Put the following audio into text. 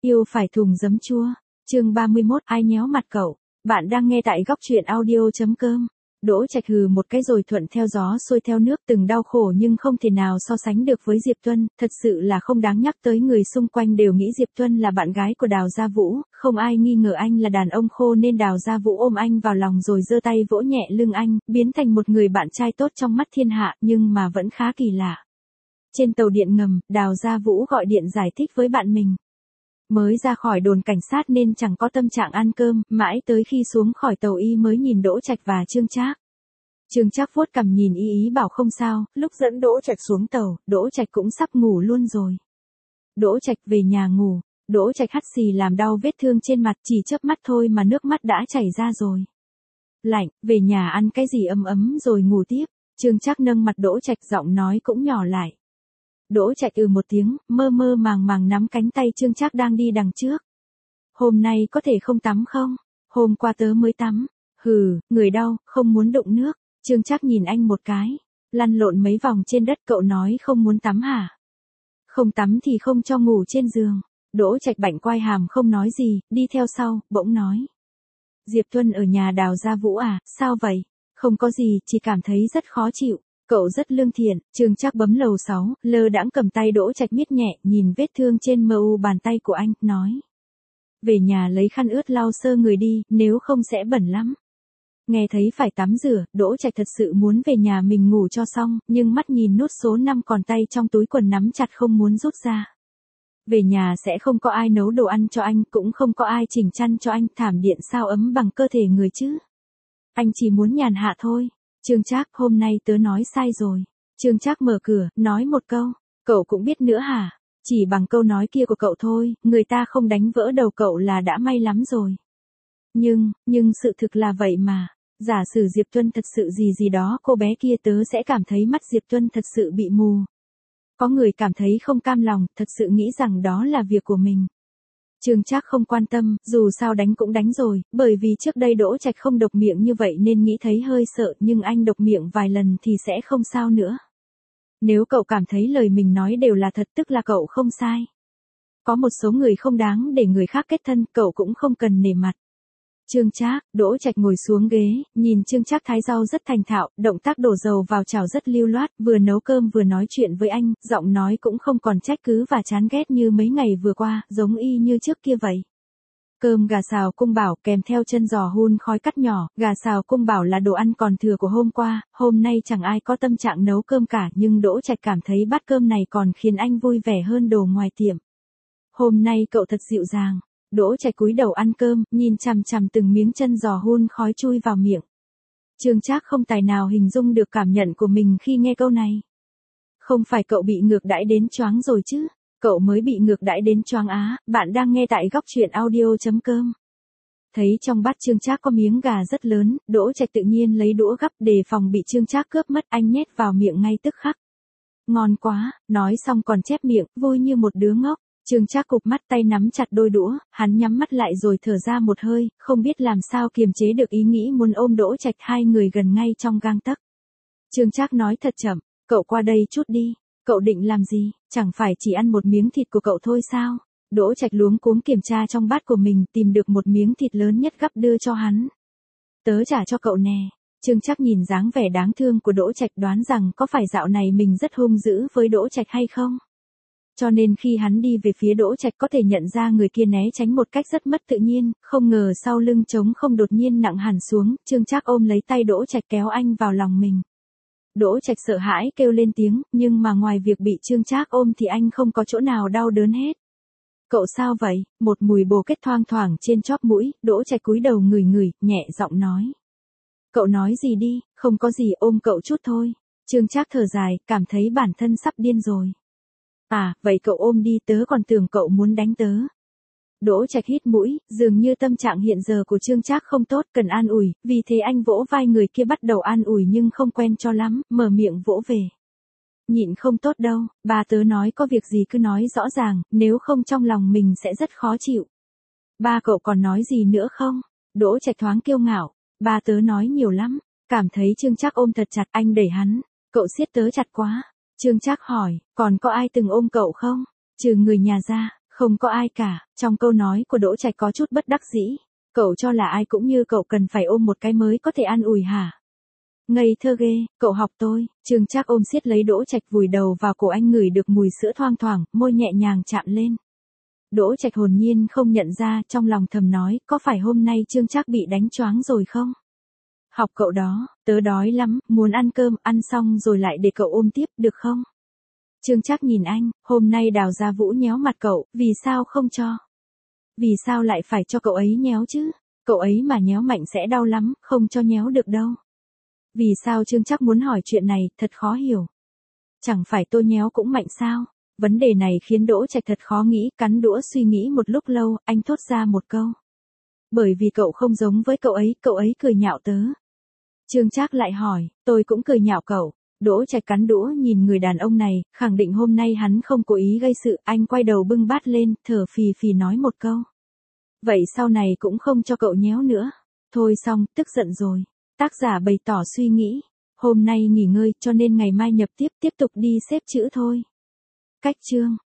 Yêu phải thùng giấm chua. Chương 31, ai nhéo mặt cậu. Bạn đang nghe tại góc truyện audio.com. Đỗ Trạch hừ một cái rồi thuận theo gió xuôi theo nước, từng đau khổ nhưng không thể nào so sánh được với Diệp Tuân, thật sự là không đáng nhắc tới, người xung quanh đều nghĩ Diệp Tuân là bạn gái của Đào Gia Vũ, không ai nghi ngờ anh là đàn ông khô nên Đào Gia Vũ ôm anh vào lòng rồi giơ tay vỗ nhẹ lưng anh, biến thành một người bạn trai tốt trong mắt thiên hạ, nhưng mà vẫn khá kỳ lạ. Trên tàu điện ngầm, Đào Gia Vũ gọi điện giải thích với bạn mình. Mới ra khỏi đồn cảnh sát nên chẳng có tâm trạng ăn cơm, mãi tới khi xuống khỏi tàu y mới nhìn Đỗ Trạch và Trương Trác. Trương Trác vuốt cằm nhìn ý bảo không sao, lúc dẫn Đỗ Trạch xuống tàu, Đỗ Trạch cũng sắp ngủ luôn rồi. Đỗ Trạch về nhà ngủ, Đỗ Trạch hắt xì làm đau vết thương trên mặt, chỉ chớp mắt thôi mà nước mắt đã chảy ra rồi. Lạnh, về nhà ăn cái gì ấm ấm rồi ngủ tiếp. Trương Trác nâng mặt Đỗ Trạch, giọng nói cũng nhỏ lại. Đỗ Trạch một tiếng, mơ mơ màng màng nắm cánh tay Trương Trác đang đi đằng trước. Hôm nay có thể không tắm không? Hôm qua tớ mới tắm. Hừ, người đau, không muốn đụng nước. Trương Trác nhìn anh một cái. Lăn lộn mấy vòng trên đất, cậu nói không muốn tắm hả? Không tắm thì không cho ngủ trên giường. Đỗ Trạch bạnh quai hàm không nói gì, đi theo sau, bỗng nói. Diệp Tuân ở nhà Đào Gia Vũ à, sao vậy? Không có gì, chỉ cảm thấy rất khó chịu. Cậu rất lương thiện. Trương Trác bấm lầu 6, lơ đãng cầm tay Đỗ Trạch miết nhẹ, nhìn vết thương trên mu bàn tay của anh, nói. Về nhà lấy khăn ướt lau sơ người đi, nếu không sẽ bẩn lắm. Nghe thấy phải tắm rửa, Đỗ Trạch thật sự muốn về nhà mình ngủ cho xong, nhưng mắt nhìn nút số 5 còn tay trong túi quần nắm chặt không muốn rút ra. Về nhà sẽ không có ai nấu đồ ăn cho anh, cũng không có ai chỉnh chăn cho anh, thảm điện sao ấm bằng cơ thể người chứ. Anh chỉ muốn nhàn hạ thôi. Trương Trác, hôm nay tớ nói sai rồi. Trương Trác mở cửa, nói một câu. Cậu cũng biết nữa hả? Chỉ bằng câu nói kia của cậu thôi, người ta không đánh vỡ đầu cậu là đã may lắm rồi. Nhưng sự thực là vậy mà. Giả sử Diệp Tuân thật sự gì đó cô bé kia, tớ sẽ cảm thấy mắt Diệp Tuân thật sự bị mù. Có người cảm thấy không cam lòng, thật sự nghĩ rằng đó là việc của mình. Trương Trác không quan tâm, dù sao đánh cũng đánh rồi, bởi vì trước đây Đỗ Trạch không độc miệng như vậy nên nghĩ thấy hơi sợ, nhưng anh độc miệng vài lần thì sẽ không sao nữa. Nếu cậu cảm thấy lời mình nói đều là thật, tức là cậu không sai. Có một số người không đáng để người khác kết thân, cậu cũng không cần nể mặt. Trương Trác, Đỗ Trạch ngồi xuống ghế, nhìn Trương Trác thái rau rất thành thạo, động tác đổ dầu vào chảo rất lưu loát, vừa nấu cơm vừa nói chuyện với anh, giọng nói cũng không còn trách cứ và chán ghét như mấy ngày vừa qua, giống y như trước kia vậy. Cơm gà xào cung bảo kèm theo chân giò hun khói cắt nhỏ, gà xào cung bảo là đồ ăn còn thừa của hôm qua, hôm nay chẳng ai có tâm trạng nấu cơm cả, nhưng Đỗ Trạch cảm thấy bát cơm này còn khiến anh vui vẻ hơn đồ ngoài tiệm. Hôm nay cậu thật dịu dàng. Đỗ Trạch cúi đầu ăn cơm, nhìn chằm chằm từng miếng chân giò hun khói chui vào miệng. Trương Trác không tài nào hình dung được cảm nhận của mình khi nghe câu này. Không phải cậu bị ngược đãi đến choáng rồi chứ? Cậu mới bị ngược đãi đến choáng á, bạn đang nghe tại góc truyện audio.com. Thấy trong bát Trương Trác có miếng gà rất lớn, Đỗ Trạch tự nhiên lấy đũa gắp đề phòng bị Trương Trác cướp mất, anh nhét vào miệng ngay tức khắc. Ngon quá, nói xong còn chép miệng, vui như một đứa ngốc. Trương Trác cụp mắt, tay nắm chặt đôi đũa, hắn nhắm mắt lại rồi thở ra một hơi, không biết làm sao kiềm chế được ý nghĩ muốn ôm Đỗ Trạch, hai người gần ngay trong gang tấc. Trương Trác nói thật chậm, cậu qua đây chút đi, cậu định làm gì, chẳng phải chỉ ăn một miếng thịt của cậu thôi sao? Đỗ Trạch luống cuống kiểm tra trong bát của mình, tìm được một miếng thịt lớn nhất gắp đưa cho hắn. Tớ trả cho cậu nè. Trương Trác nhìn dáng vẻ đáng thương của Đỗ Trạch, đoán rằng có phải dạo này mình rất hung dữ với Đỗ Trạch hay không? Cho nên khi hắn đi về phía Đỗ Trạch có thể nhận ra người kia né tránh một cách rất mất tự nhiên, không ngờ sau lưng trống không đột nhiên nặng hẳn xuống, Trương Trác ôm lấy tay Đỗ Trạch kéo anh vào lòng mình. Đỗ Trạch sợ hãi kêu lên tiếng, nhưng mà ngoài việc bị Trương Trác ôm thì anh không có chỗ nào đau đớn hết. Cậu sao vậy? Một mùi bồ kết thoang thoảng trên chóp mũi, Đỗ Trạch cúi đầu ngửi ngửi, nhẹ giọng nói. Cậu nói gì đi, không có gì, ôm cậu chút thôi. Trương Trác thở dài, cảm thấy bản thân sắp điên rồi. À, vậy cậu ôm đi, tớ còn tưởng cậu muốn đánh tớ. Đỗ Trạch hít mũi, dường như tâm trạng hiện giờ của Trương Trác không tốt, cần an ủi, vì thế anh vỗ vai người kia bắt đầu an ủi nhưng không quen cho lắm, mở miệng vỗ về. Nhịn không tốt đâu, ba tớ nói có việc gì cứ nói rõ ràng, nếu không trong lòng mình sẽ rất khó chịu. Ba cậu còn nói gì nữa không? Đỗ Trạch thoáng kiêu ngạo, ba tớ nói nhiều lắm. Cảm thấy Trương Trác ôm thật chặt, anh đẩy hắn, cậu siết tớ chặt quá. Trương Trác hỏi, còn có ai từng ôm cậu không? Trừ người nhà ra, Không có ai cả, trong câu nói của Đỗ Trạch có chút bất đắc dĩ. Cậu cho là ai cũng như cậu cần phải ôm một cái mới có thể an ủi hả? Ngây thơ ghê, cậu học tôi. Trương Trác ôm siết lấy Đỗ Trạch vùi đầu vào cổ anh, ngửi được mùi sữa thoang thoảng, môi nhẹ nhàng chạm lên. Đỗ Trạch hồn nhiên không nhận ra, trong lòng thầm nói, có phải hôm nay Trương Trác bị đánh choáng rồi không? Học cậu đó, tớ đói lắm, muốn ăn cơm, ăn xong rồi lại để cậu ôm tiếp, được không? Trương Trác nhìn anh, hôm nay Đào Gia Vũ nhéo mặt cậu, vì sao không cho? Vì sao lại phải cho cậu ấy nhéo chứ? Cậu ấy mà nhéo mạnh sẽ đau lắm, không cho nhéo được đâu. Vì sao Trương Trác muốn hỏi chuyện này, thật khó hiểu. Chẳng phải tôi nhéo cũng mạnh sao? Vấn đề này khiến Đỗ Trạch thật khó nghĩ, cắn đũa suy nghĩ một lúc lâu, anh thốt ra một câu. Bởi vì cậu không giống với cậu ấy cười nhạo tớ. Trương Trác lại hỏi, tôi cũng cười nhạo cậu. Đỗ Trạch cắn đũa nhìn người đàn ông này, khẳng định hôm nay hắn không cố ý gây sự, anh quay đầu bưng bát lên, thở phì phì nói một câu. Vậy sau này cũng không cho cậu nhéo nữa. Thôi xong, tức giận rồi. Tác giả bày tỏ suy nghĩ. Hôm nay nghỉ ngơi cho nên ngày mai nhập tiếp tục đi xếp chữ thôi. Cách chương